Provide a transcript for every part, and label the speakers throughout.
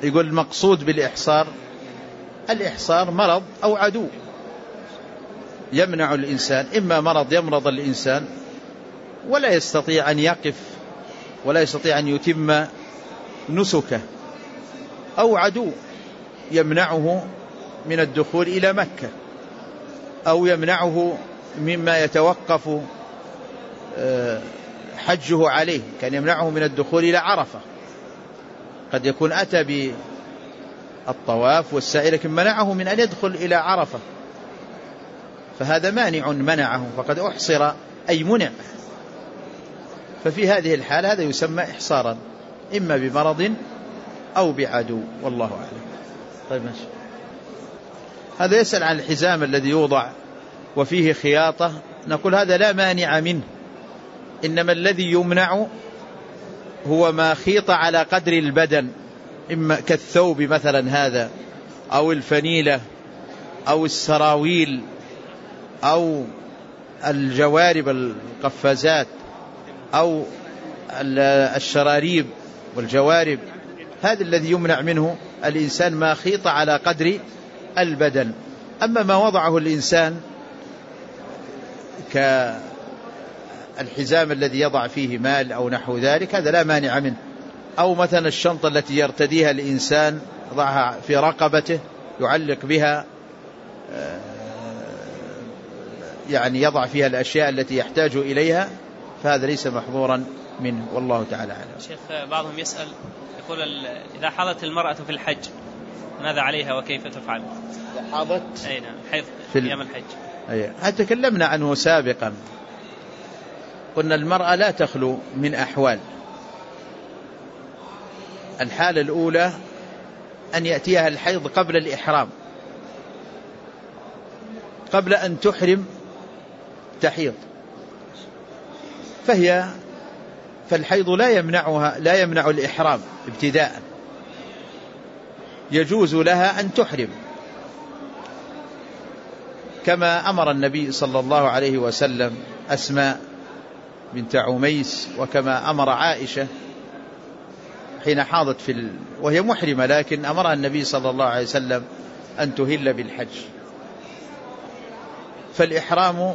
Speaker 1: يقول المقصود بالإحصار الإحصار مرض أو عدو يمنع الإنسان، إما مرض يمرض الإنسان ولا يستطيع أن يقف ولا يستطيع أن يتم نسكه، أو عدو يمنعه من الدخول إلى مكة، أو يمنعه مما يتوقف حجه عليه، كان يمنعه من الدخول إلى عرفة، قد يكون أتى بالطواف والسعي لكن منعه من أن يدخل إلى عرفة، فهذا مانع منعه، فقد أحصر أي منع. ففي هذه الحالة هذا يسمى إحصارا، إما بمرض أو بعدو، والله أعلم. طيب ماشي. هذا يسأل عن الحزام الذي يوضع وفيه خياطة، نقول هذا لا مانع منه، إنما الذي يمنع هو ما خيط على قدر البدن، إما كالثوب مثلا هذا، أو الفنيلة، أو السراويل، أو الجوارب القفازات، أو الشراريب والجوارب، هذا الذي يمنع منه الإنسان ما خيط على قدر البدن. أما ما وضعه الإنسان كالحزام الذي يضع فيه مال أو نحو ذلك هذا لا مانع منه، أو مثلا الشنطة التي يرتديها الإنسان يضعها في رقبته يعلق بها، يعني يضع فيها الأشياء التي يحتاج إليها، فهذا ليس محظورا منه، والله تعالى أعلم.
Speaker 2: شيخ بعضهم يسأل يقول إذا حاضت المرأة في الحج ماذا عليها وكيف تفعل؟
Speaker 1: إذا حاضت
Speaker 2: أي نعم حيض في أيام الحج.
Speaker 1: تكلمنا عنه سابقا، قلنا المرأة لا تخلو من أحوال. الحالة الأولى أن يأتيها الحيض قبل الإحرام، قبل أن تحرم تحيض، فالحيض لا يمنع الإحرام ابتداء، يجوز لها أن تحرم، كما أمر النبي صلى الله عليه وسلم أسماء بنت عميس، وكما أمر عائشة حين حاضت وهي محرمة، لكن أمرها النبي صلى الله عليه وسلم أن تهل بالحج. فالإحرام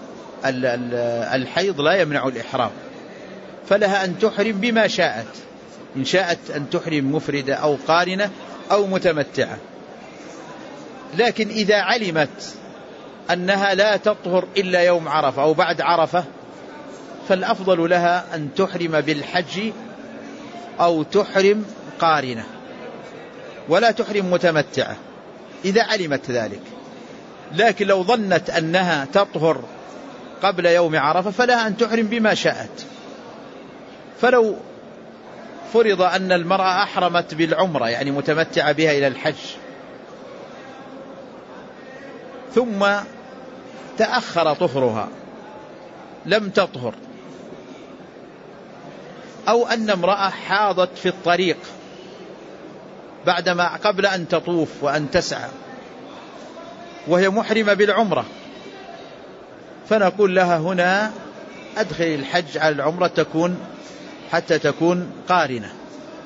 Speaker 1: الحيض لا يمنع الإحرام، فلها أن تحرم بما شاءت، إن شاءت أن تحرم مفردة أو قارنة أو متمتعة. لكن إذا علمت أنها لا تطهر إلا يوم عرفة أو بعد عرفة، فالأفضل لها أن تحرم بالحج أو تحرم قارنة، ولا تحرم متمتعة إذا علمت ذلك. لكن لو ظنت أنها تطهر قبل يوم عرفة فلها أن تحرم بما شاءت. فلو فرض أن المرأة أحرمت بالعمرة، يعني متمتعة بها إلى الحج، ثم تأخر طهرها لم تطهر، أو أن امرأة حاضت في الطريق قبل أن تطوف وأن تسعى وهي محرمة بالعمرة، فنقول لها هنا أدخل الحج على العمرة حتى تكون قارنة،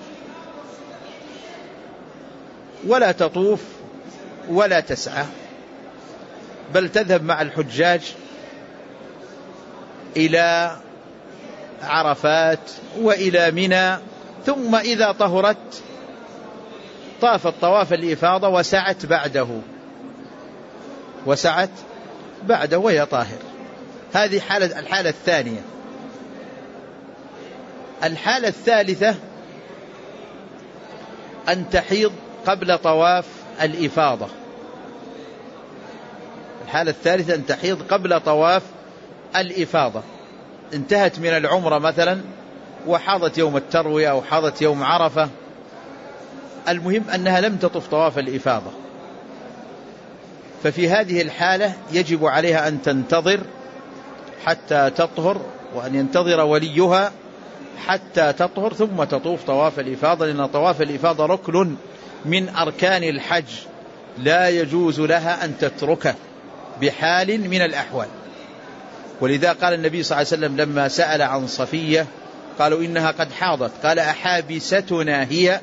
Speaker 1: ولا تطوف ولا تسعى، بل تذهب مع الحجاج إلى عرفات وإلى منى، ثم إذا طهرت طافت طواف الإفاضة وسعت بعده وهي طاهر. هذه الحالة الثانية. الحالة الثالثة أن تحيض قبل طواف الإفاضة. الحالة الثالثة أن تحيض قبل طواف الإفاضة، انتهت من العمرة مثلا وحاضت يوم التروية أو حاضت يوم عرفة، المهم أنها لم تطف طواف الإفاضة، ففي هذه الحالة يجب عليها أن تنتظر حتى تطهر، وأن ينتظر وليها حتى تطهر ثم تطوف طواف الإفاضة، لأن طواف الإفاضة ركن من أركان الحج لا يجوز لها أن تتركه بحال من الأحوال. ولذا قال النبي صلى الله عليه وسلم لما سأل عن صفية قالوا إنها قد حاضت، قال أحابستنا هي؟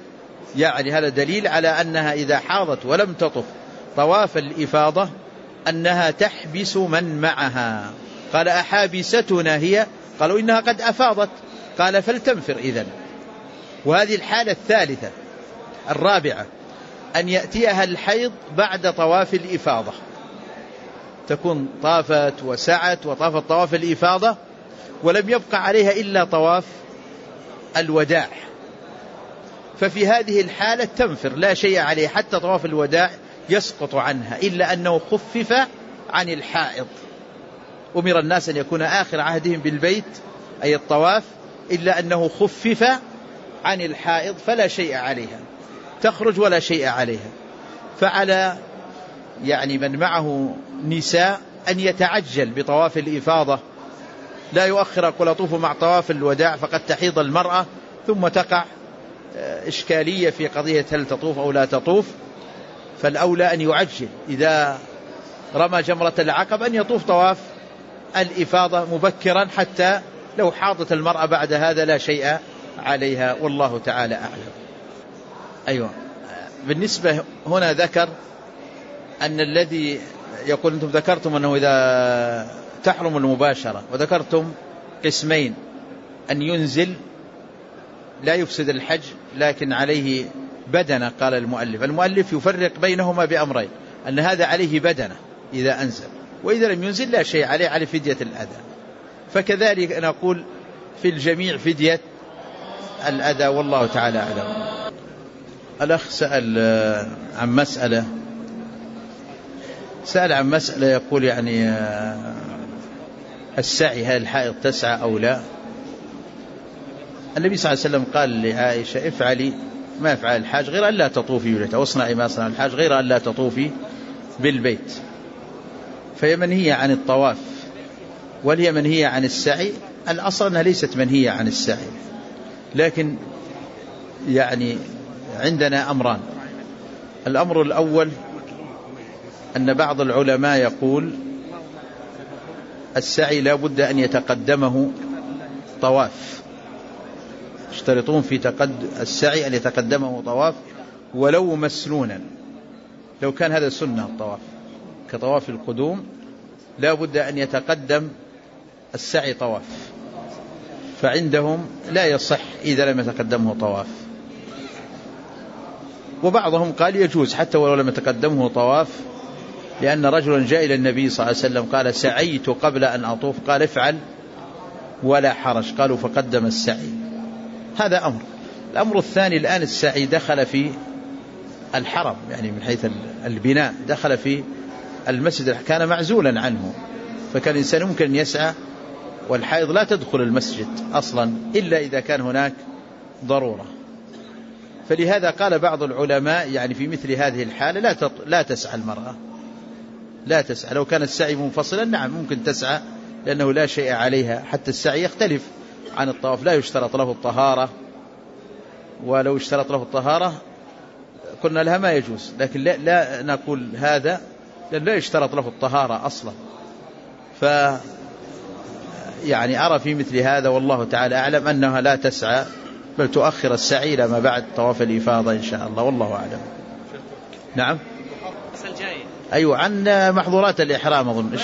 Speaker 1: يعني هذا دليل على أنها إذا حاضت ولم تطف طواف الإفاضة أنها تحبس من معها. قال أحابستنا هي؟ قالوا إنها قد أفاضت. قال فلتنفر إذن. وهذه الحالة الثالثة الرابعة أن يأتيها الحيض بعد طواف الإفاضة، تكون طافت وسعت وطافت طواف الإفاضة ولم يبقى عليها إلا طواف الوداع، ففي هذه الحالة تنفر لا شيء عليه حتى طواف الوداع يسقط عنها، إلا أنه خفف عن الحائض. أمر الناس أن يكون آخر عهدهم بالبيت أي الطواف، إلا أنه خفف عن الحائض فلا شيء عليها، تخرج ولا شيء عليها. فعلى يعني من معه نساء أن يتعجل بطواف الإفاضة، لا يؤخر يقول أطوف مع طواف الوداع فقد تحيض المرأة ثم تقع إشكالية في قضية هل تطوف أو لا تطوف. فالأولى أن يعجل إذا رمى جمرة العقبة أن يطوف طواف الإفاضة مبكرا، حتى لو حاضت المرأة بعد هذا لا شيء عليها، والله تعالى أعلم. أيوة، بالنسبة هنا ذكر أن الذي يقول أنتم ذكرتم أنه إذا تحرم المباشرة، وذكرتم قسمين، أن ينزل لا يفسد الحج لكن عليه بدنة. قال المؤلف يفرق بينهما بأمرين، أن هذا عليه بدنة إذا أنزل، وإذا لم ينزل لا شيء عليه فدية الأذى. فكذلك نقول في الجميع فدية الأذى، والله تعالى أعلم. الأخ سأل عن مسألة يقول يعني السعي هل الحائض تسعى أو لا؟ النبي صلى الله عليه وسلم قال لعائشة افعلي ما يفعل الحاج غير أن لا تطوفي بالبيت، أو اصنعي ما صنع الحاج غير أن لا تطوفي بالبيت. فهي منهية عن الطواف وهي منهية عن السعي. الأصل أنها ليست منهية عن السعي، لكن يعني عندنا أمران. الأمر الأول أن بعض العلماء يقول السعي لا بد أن يتقدمه طواف، يشترطون في السعي أن يتقدمه طواف ولو مسنونا، لو كان هذا سنة الطواف كطواف القدوم لا بد أن يتقدم السعي طواف، فعندهم لا يصح إذا لم يتقدمه طواف. وبعضهم قال يجوز حتى ولو لم يتقدمه طواف، لأن رجلا جاء إلى النبي صلى الله عليه وسلم قال سعيت قبل أن أطوف، قال افعل ولا حرج، قالوا فقدم السعي. هذا أمر. الأمر الثاني الآن السعي دخل في الحرم، يعني من حيث البناء دخل في المسجد، كان معزولا عنه، فكان الإنسان ممكن أن يسعى، والحائض لا تدخل المسجد أصلا إلا إذا كان هناك ضرورة. فلهذا قال بعض العلماء يعني في مثل هذه الحالة لا تسعى المرأة، لا تسعى. لو كان السعي منفصلا نعم ممكن تسعى، لأنه لا شيء عليها. حتى السعي يختلف عن الطواف، لا يشترط له الطهارة، ولو اشترط له الطهارة قلنا لها ما يجوز، لكن لا نقول هذا لأن لا يشترط له الطهارة أصلا. يعني أرى في مثل هذا والله تعالى أعلم أنها لا تسعى، بل تؤخر السعي إلى ما بعد طواف الإفاضة إن شاء الله، والله أعلم. نعم. أيوة، عن محظورات الإحرام أظن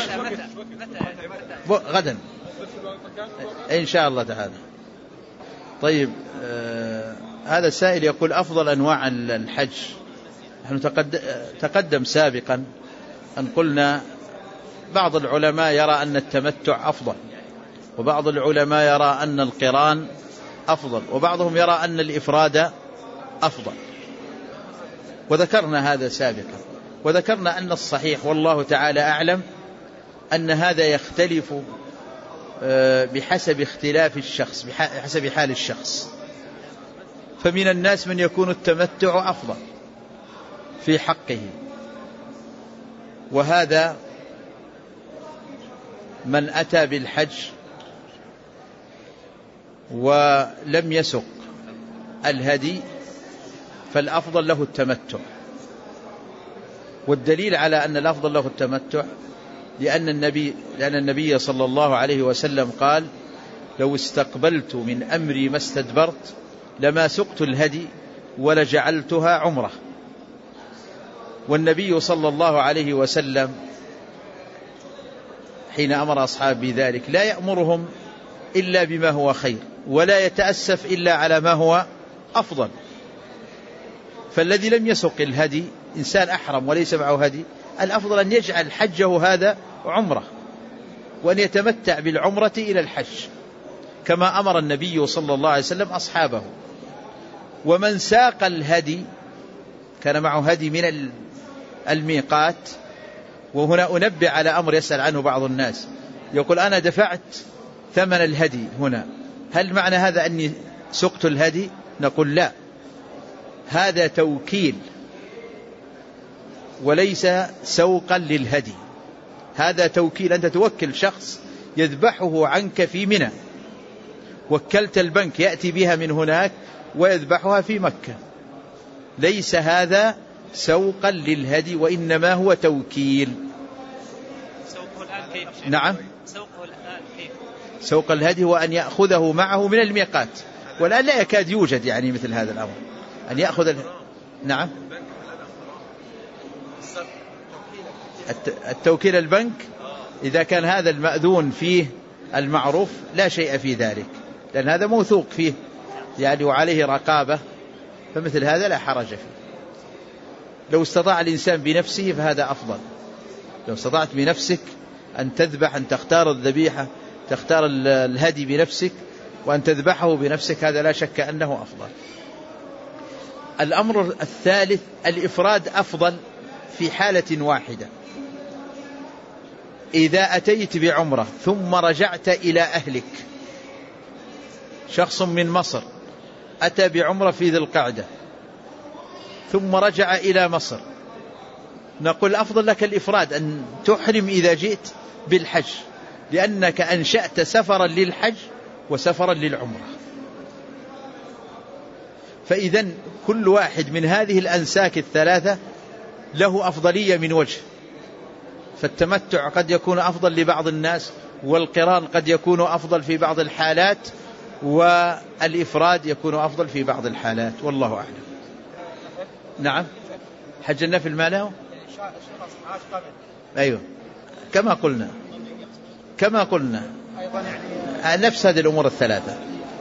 Speaker 1: غدا إن شاء الله تعالى. طيب، هذا السائل يقول أفضل أنواع الحج. نحن تقدم سابقا أن قلنا بعض العلماء يرى أن التمتع أفضل، وبعض العلماء يرى أن القران أفضل، وبعضهم يرى أن الإفراد أفضل، وذكرنا هذا سابقا. وذكرنا أن الصحيح والله تعالى أعلم أن هذا يختلف بحسب اختلاف الشخص، بحسب حال الشخص. فمن الناس من يكون التمتع أفضل في حقه، وهذا من أتى بالحج ولم يسق الهدي فالأفضل له التمتع. والدليل على أن الأفضل له التمتع لأن النبي صلى الله عليه وسلم قال لو استقبلت من أمري ما استدبرت لما سقت الهدي ولجعلتها عمرة. والنبي صلى الله عليه وسلم حين أمر أصحابه بذلك لا يأمرهم إلا بما هو خير، ولا يتأسف إلا على ما هو أفضل. فالذي لم يسق الهدي إنسان أحرم وليس معه هدي، الأفضل أن يجعل حجه هذا عمرة، وأن يتمتع بالعمرة إلى الحج كما أمر النبي صلى الله عليه وسلم أصحابه. ومن ساق الهدي كان معه هدي من الميقات، وهنا أنبه على أمر يسأل عنه بعض الناس، يقول أنا دفعت ثمن الهدي هنا، هل معنى هذا أني سقت الهدي؟ نقول لا، هذا توكيل وليس سوقا للهدي، هذا توكيل، أنت توكل شخص يذبحه عنك في منى، وكلت البنك يأتي بها من هناك ويذبحها في مكة، ليس هذا سوقا للهدي، وإنما هو توكيل.
Speaker 2: سوقه الآن كيف؟
Speaker 1: نعم،
Speaker 2: سوقه الآن كيف؟
Speaker 1: سوق الهدي هو أن يأخذه معه من الميقات، والآن لا يكاد يوجد يعني مثل هذا الأمر أن يأخذ نعم، التوكيل البنك إذا كان هذا المأذون فيه المعروف لا شيء في ذلك، لأن هذا موثوق فيه يعني وعليه رقابة، فمثل هذا لا حرج فيه. لو استطاع الإنسان بنفسه فهذا أفضل، لو استطعت بنفسك أن تذبح، أن تختار الذبيحة، تختار الهدي بنفسك وأن تذبحه بنفسك، هذا لا شك أنه أفضل. الأمر الثالث الإفراد أفضل في حالة واحدة، إذا أتيت بعمرة ثم رجعت إلى أهلك، شخص من مصر أتى بعمرة في ذي القعدة ثم رجع إلى مصر، نقول أفضل لك الإفراد، أن تحرم إذا جئت بالحج، لأنك أنشأت سفرا للحج وسفرا للعمرة. فإذن كل واحد من هذه الأنساك الثلاثة له أفضلية من وجه، فالتمتع قد يكون أفضل لبعض الناس، والقران قد يكون أفضل في بعض الحالات، والإفراد يكون أفضل في بعض الحالات، والله أعلم. نعم، حج النفل ما له؟ أيوه، كما قلنا نفس هذه الأمور الثلاثة.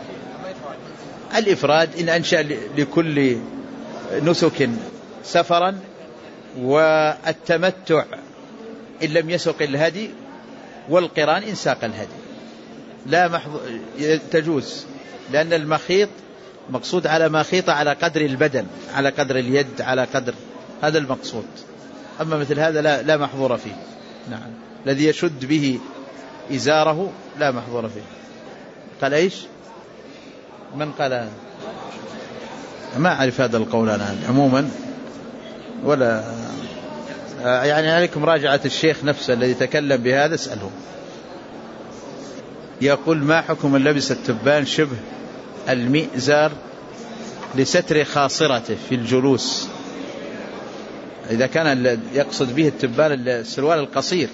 Speaker 1: الإفراد إن أنشأ لكل نسك سفرا، والتمتع إن لم يسق الهدي، والقران إن ساق الهدي لا تجوز، لأن المخيط مقصود على مخيط على قدر البدن، على قدر اليد، على قدر هذا المقصود. أما مثل هذا لا محظور فيه. نعم، الذي يشد به إزاره لا محظور فيه. قال إيش؟ من قال؟ ما أعرف هذا القول أنا عموما، ولا يعني عليكم مراجعة الشيخ نفسه الذي تكلم بهذا، اسأله. يقول ما حكم لبس التبان شبه المئزر لستر خاصرته في الجلوس، إذا كان يقصد به التبان السروال القصير،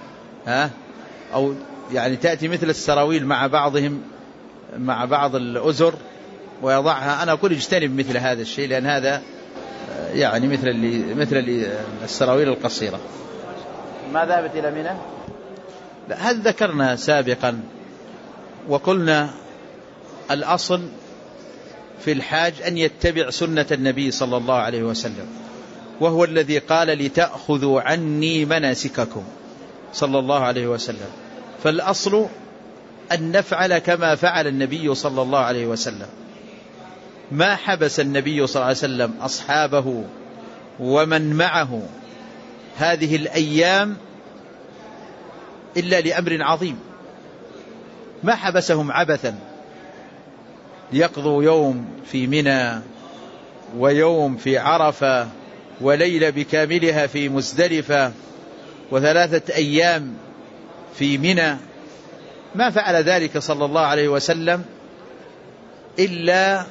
Speaker 1: أو يعني تأتي مثل السراويل مع بعضهم مع بعض الأزر ويضعها، أنا أقول اجتنب مثل هذا الشيء، لأن هذا يعني مثل السراويل القصيرة. ما ذهبت إلى منى؟ هل ذكرنا سابقا وقلنا الأصل في الحاج أن يتبع سنة النبي صلى الله عليه وسلم، وهو الذي قال لتأخذوا عني مناسككم صلى الله عليه وسلم، فالأصل أن نفعل كما فعل النبي صلى الله عليه وسلم. ما حبس النبي صلى الله عليه وسلم أصحابه ومن معه هذه الأيام إلا لأمر عظيم، ما حبسهم عبثا ليقضوا يوم في منى ويوم في عرفة وليلة بكاملها في مزدلفة وثلاثة أيام في منى، ما فعل ذلك صلى الله عليه وسلم إلا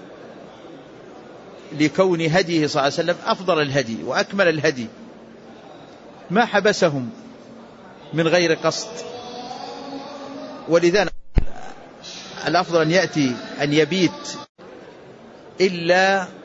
Speaker 1: لكون هديه صلى الله عليه وسلم أفضل الهدي وأكمل الهدي، ما حبسهم من غير قصد. ولذلك الأفضل أن يأتي أن يبيت إلا